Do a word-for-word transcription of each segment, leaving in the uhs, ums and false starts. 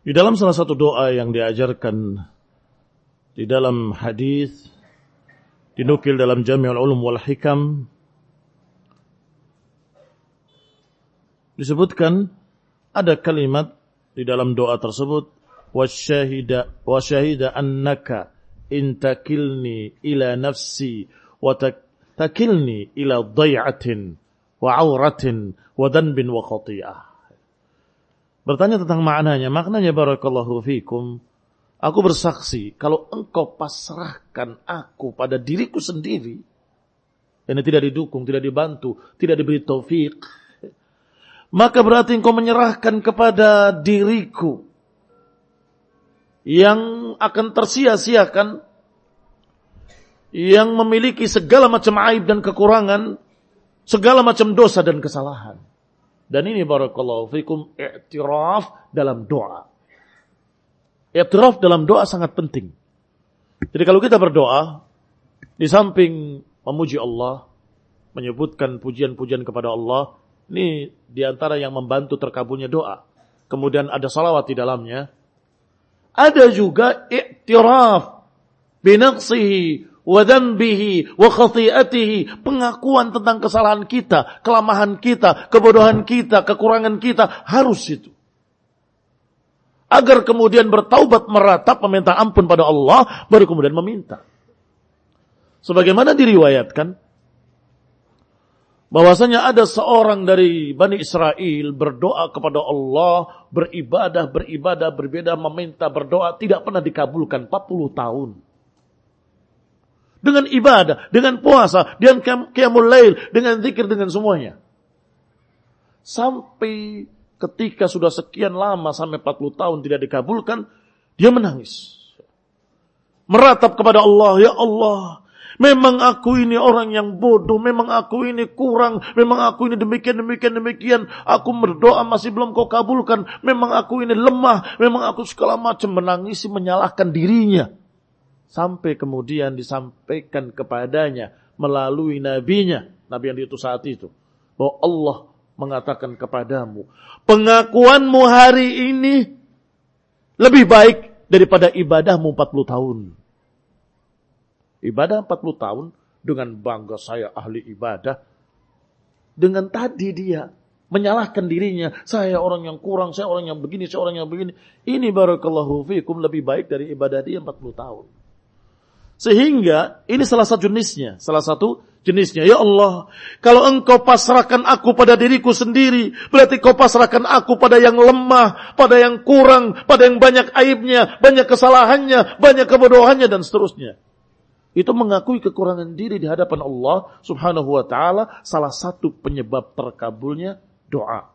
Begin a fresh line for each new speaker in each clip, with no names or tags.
Di dalam salah satu doa yang diajarkan di dalam hadis dinukil dalam Jami'ul Ulum wal Hikam disebutkan ada kalimat di dalam doa tersebut wasyahida wasyahida annaka in takilni ila nafsi wa takilni ila dhai'atin wa 'auratin wa dhanbin wa khati'ah. Bertanya tentang maknanya. Maknanya barakallahu fikum. Aku bersaksi kalau engkau pasrahkan aku pada diriku sendiri. Ini tidak didukung, tidak dibantu, tidak diberi taufik. Maka berarti engkau menyerahkan kepada diriku. Yang akan tersia-siakan. Yang memiliki segala macam aib dan kekurangan. Segala macam dosa dan kesalahan. Dan ini barakallahu fikum i'tiraf dalam doa. I'tiraf dalam doa sangat penting. Jadi kalau kita berdoa, di samping memuji Allah, menyebutkan pujian-pujian kepada Allah, ini diantara yang membantu terkabulnya doa. Kemudian ada salawat di dalamnya. Ada juga i'tiraf binaqsihi wa dhanbihi wa khati'atihi, pengakuan tentang kesalahan kita, kelemahan kita, kebodohan kita, kekurangan kita, harus itu. Agar kemudian bertaubat meratap meminta ampun pada Allah, baru kemudian meminta. Sebagaimana diriwayatkan bahwasanya ada seorang dari Bani Israel berdoa kepada Allah, beribadah, beribadah, berbeda, meminta, berdoa, tidak pernah dikabulkan empat puluh tahun. Dengan ibadah, dengan puasa, dengan qiyamul lail, dengan zikir, dengan semuanya. Sampai ketika sudah sekian lama, sampai empat puluh tahun tidak dikabulkan, dia menangis. Meratap kepada Allah, ya Allah, memang aku ini orang yang bodoh, memang aku ini kurang, memang aku ini demikian, demikian, demikian. Aku berdoa masih belum kau kabulkan, memang aku ini lemah, memang aku segala macam, menangisi, menyalahkan dirinya. Sampai kemudian disampaikan kepadanya melalui nabinya, nabi yang diutus saat itu, bahwa Allah mengatakan kepadamu, pengakuanmu hari ini lebih baik daripada ibadahmu empat puluh tahun. Ibadah empat puluh tahun dengan bangga saya ahli ibadah. Dengan tadi dia menyalahkan dirinya, saya orang yang kurang, saya orang yang begini, saya orang yang begini. Ini barakallahu fikum lebih baik dari ibadah dia empat puluh tahun. Sehingga ini salah satu jenisnya, salah satu jenisnya. Ya Allah, kalau engkau pasrahkan aku pada diriku sendiri, berarti kau pasrahkan aku pada yang lemah, pada yang kurang, pada yang banyak aibnya, banyak kesalahannya, banyak kebodohannya dan seterusnya. Itu mengakui kekurangan diri di hadapan Allah Subhanahu wa taala, salah satu penyebab terkabulnya doa.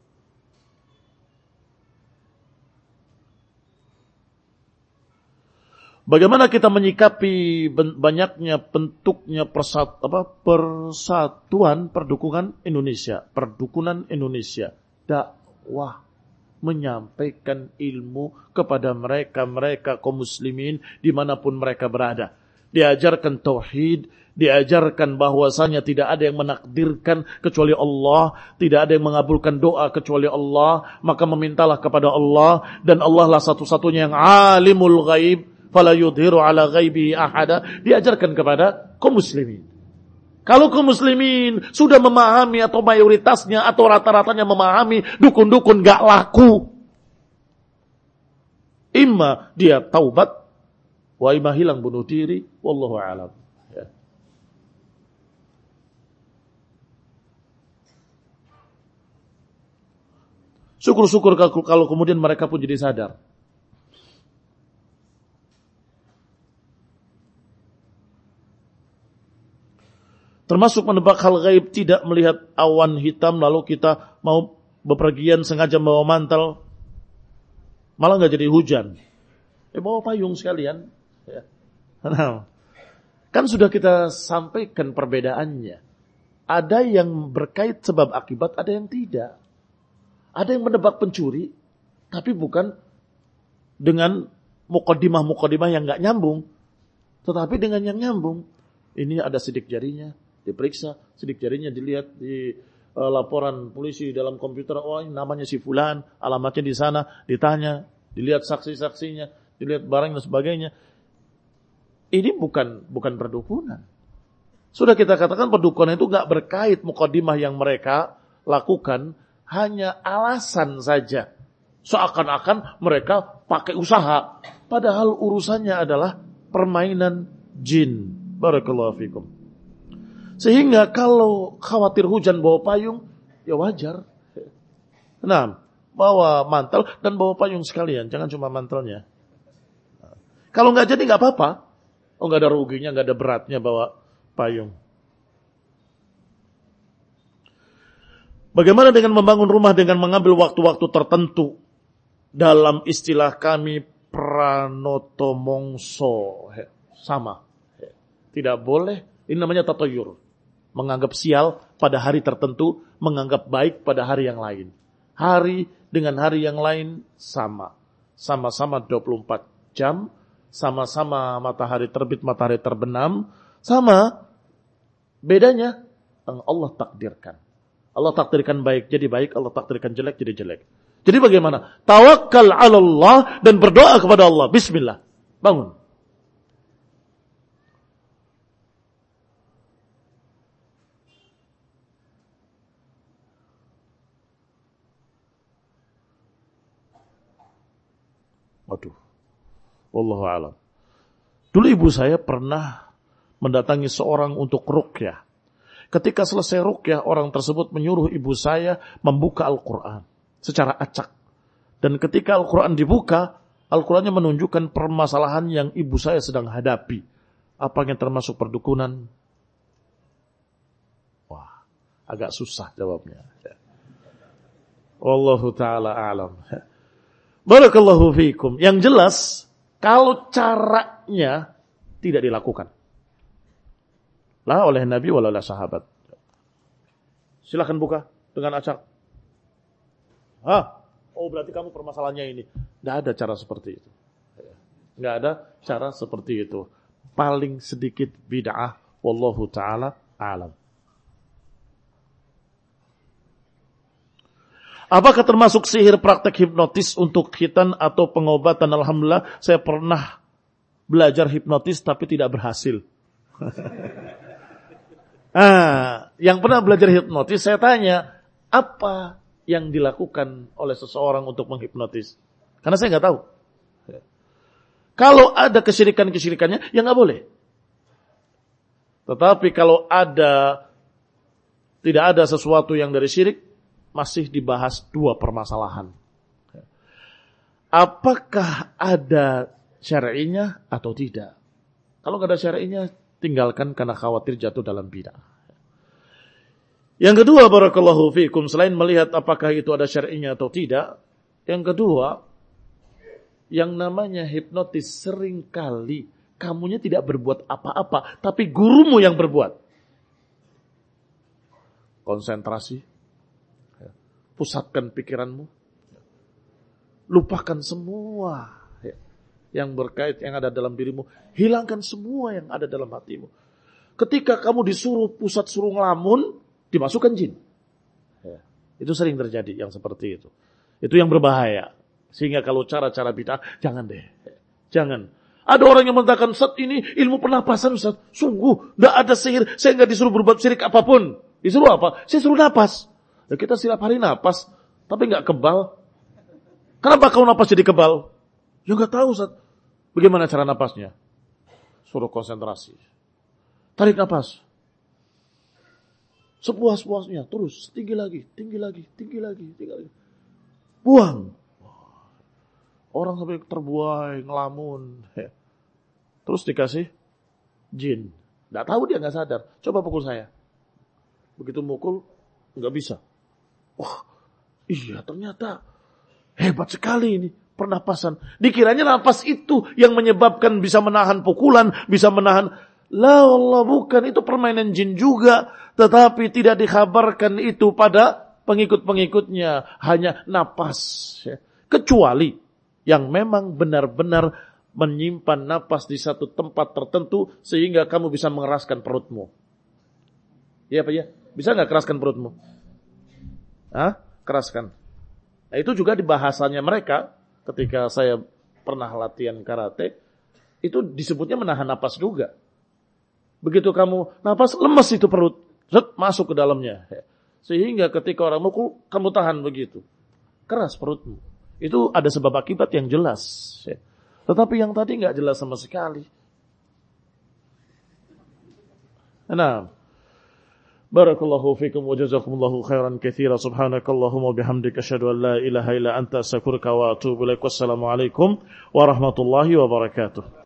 Bagaimana kita menyikapi banyaknya bentuknya persat, apa, persatuan perdukunan Indonesia, perdukunan Indonesia, dakwah, menyampaikan ilmu kepada mereka-mereka kaum muslimin dimanapun mereka berada. Diajarkan tauhid, diajarkan bahwasanya tidak ada yang menakdirkan kecuali Allah, tidak ada yang mengabulkan doa kecuali Allah, maka memintalah kepada Allah, dan Allah lah satu-satunya yang alimul ghaib. Fala yudhiru ala ghaibihi ahada, diajarkan kepada kaum muslimin. Kalau kaum muslimin sudah memahami atau mayoritasnya atau rata-ratanya memahami, dukun-dukun gak laku. Imma dia taubat, wa imma hilang bunuh diri, wallahu a'lam. Ya. Syukur-syukur kalau kemudian mereka pun jadi sadar. Termasuk menebak hal gaib, tidak melihat awan hitam lalu kita mau bepergian sengaja bawa mantel, malah nggak jadi hujan. Eh bawa payung sekalian. Ya. Nah, kan sudah kita sampaikan perbedaannya. Ada yang berkait sebab akibat, ada yang tidak. Ada yang menebak pencuri, tapi bukan dengan muqaddimah-muqaddimah yang nggak nyambung, tetapi dengan yang nyambung. Ini ada sidik jarinya, diperiksa, sidik jarinya dilihat di uh, laporan polisi dalam komputer, oh ini namanya si fulan, alamatnya di sana, ditanya, dilihat saksi-saksinya, dilihat barang dan sebagainya. Ini bukan bukan perdukunan. Sudah kita katakan perdukunan itu gak berkait mukadimah yang mereka lakukan, hanya alasan saja. Seakan-akan mereka pakai usaha. Padahal urusannya adalah permainan jin. Barakallahu fikum. Sehingga kalau khawatir hujan bawa payung, ya wajar. Nah, bawa mantel dan bawa payung sekalian. Jangan cuma mantelnya. Kalau nggak jadi nggak apa-apa. Oh, nggak ada ruginya, nggak ada beratnya bawa payung. Bagaimana dengan membangun rumah dengan mengambil waktu-waktu tertentu? Dalam istilah kami pranoto mongso. Sama. Tidak boleh. Ini namanya tatoyur. Menganggap sial pada hari tertentu, menganggap baik pada hari yang lain. Hari dengan hari yang lain sama. Sama-sama dua puluh empat jam, sama-sama matahari terbit, matahari terbenam, sama. Bedanya Allah takdirkan. Allah takdirkan baik jadi baik, Allah takdirkan jelek jadi jelek. Jadi bagaimana? Tawakkal 'ala Allah dan berdoa kepada Allah. Bismillah. Bangun. Waduh. Wallahu a'lam. Dulu ibu saya pernah mendatangi seorang untuk ruqyah. Ketika selesai ruqyah, orang tersebut menyuruh ibu saya membuka Al-Quran secara acak. Dan ketika Al-Quran dibuka, Al-Qurannya menunjukkan permasalahan yang ibu saya sedang hadapi. Apa yang termasuk perdukunan? Wah, agak susah jawabnya. Wallahu ta'ala a'lam. Barakallahu fiikum. Yang jelas, kalau caranya tidak dilakukan. Lah oleh Nabi wala oleh sahabat. Silakan buka dengan acak. Hah? Oh berarti kamu permasalahannya ini. Tidak ada cara seperti itu. Tidak ada cara seperti itu. Paling sedikit bid'ah. Wallahu ta'ala a'lam. Apakah termasuk sihir praktek hipnotis untuk khitan atau pengobatan? Alhamdulillah, saya pernah belajar hipnotis tapi tidak berhasil. Ah, yang pernah belajar hipnotis, saya tanya, apa yang dilakukan oleh seseorang untuk menghipnotis? Karena saya nggak tahu. Kalau ada kesyirikan-kesyirikannya, ya nggak boleh. Tetapi kalau ada, tidak ada sesuatu yang dari syirik, masih dibahas dua permasalahan. Apakah ada syar'inya atau tidak? Kalau nggak ada syar'inya, tinggalkan karena khawatir jatuh dalam bid'ah. Yang kedua, barakallahu fiikum, selain melihat apakah itu ada syar'inya atau tidak, yang kedua, yang namanya hipnotis seringkali kamunya tidak berbuat apa-apa, tapi gurumu yang berbuat. Konsentrasi, pusatkan pikiranmu, lupakan semua yang berkait yang ada dalam dirimu, hilangkan semua yang ada dalam hatimu. Ketika kamu disuruh pusat suruh ngelamun, dimasukkan jin. Itu sering terjadi yang seperti itu. Itu yang berbahaya. Sehingga kalau cara-cara bid'ah, jangan deh. Jangan. Ada orang yang mengatakan, Ustaz ini ilmu pernapasan Ustaz. Sungguh, tidak ada sihir. Saya nggak disuruh berbuat syirik apapun. Disuruh apa? Saya suruh napas. Ya, kita setiap hari napas, tapi nggak kebal. Kenapa kau napas jadi kebal? Ya nggak tahu Ustaz. Bagaimana cara napasnya? Suruh konsentrasi. Tarik napas. Sepuas-puasnya. Terus. Tinggi lagi. Tinggi lagi. Tinggi lagi. Tinggi lagi. Buang. Orang sampai terbuai. Ngelamun. Terus dikasih jin. Nggak tahu dia nggak sadar. Coba pukul saya. Begitu mukul. Nggak bisa. Wah. Iya ternyata. Hebat sekali ini. Pernapasan. Dikiranya napas itu yang menyebabkan bisa menahan pukulan, bisa menahan. La Allah bukan, itu permainan jin juga. Tetapi tidak dikhabarkan itu pada pengikut-pengikutnya. Hanya napas. Kecuali yang memang benar-benar menyimpan napas di satu tempat tertentu sehingga kamu bisa mengeraskan perutmu. Iya Pak ya? Bisa nggak keraskan perutmu? Hah? Keraskan. Nah, itu juga di bahasanya mereka. ketika saya pernah latihan karate, itu disebutnya menahan napas juga. Begitu kamu napas, lemes itu perut, zet, masuk ke dalamnya. Sehingga ketika orang mukul, kamu tahan begitu. Keras perutmu. Itu ada sebab akibat yang jelas. Tetapi yang tadi nggak jelas sama sekali. Nah, barakallahu fikum wa jazakumullahu khairan katsira. Subhanakallahumma bihamdika asyhadu an la ilaha illa anta astaghfiruka wa atubu ilaik. Wassalamu alaikum warahmatullahi wabarakatuh.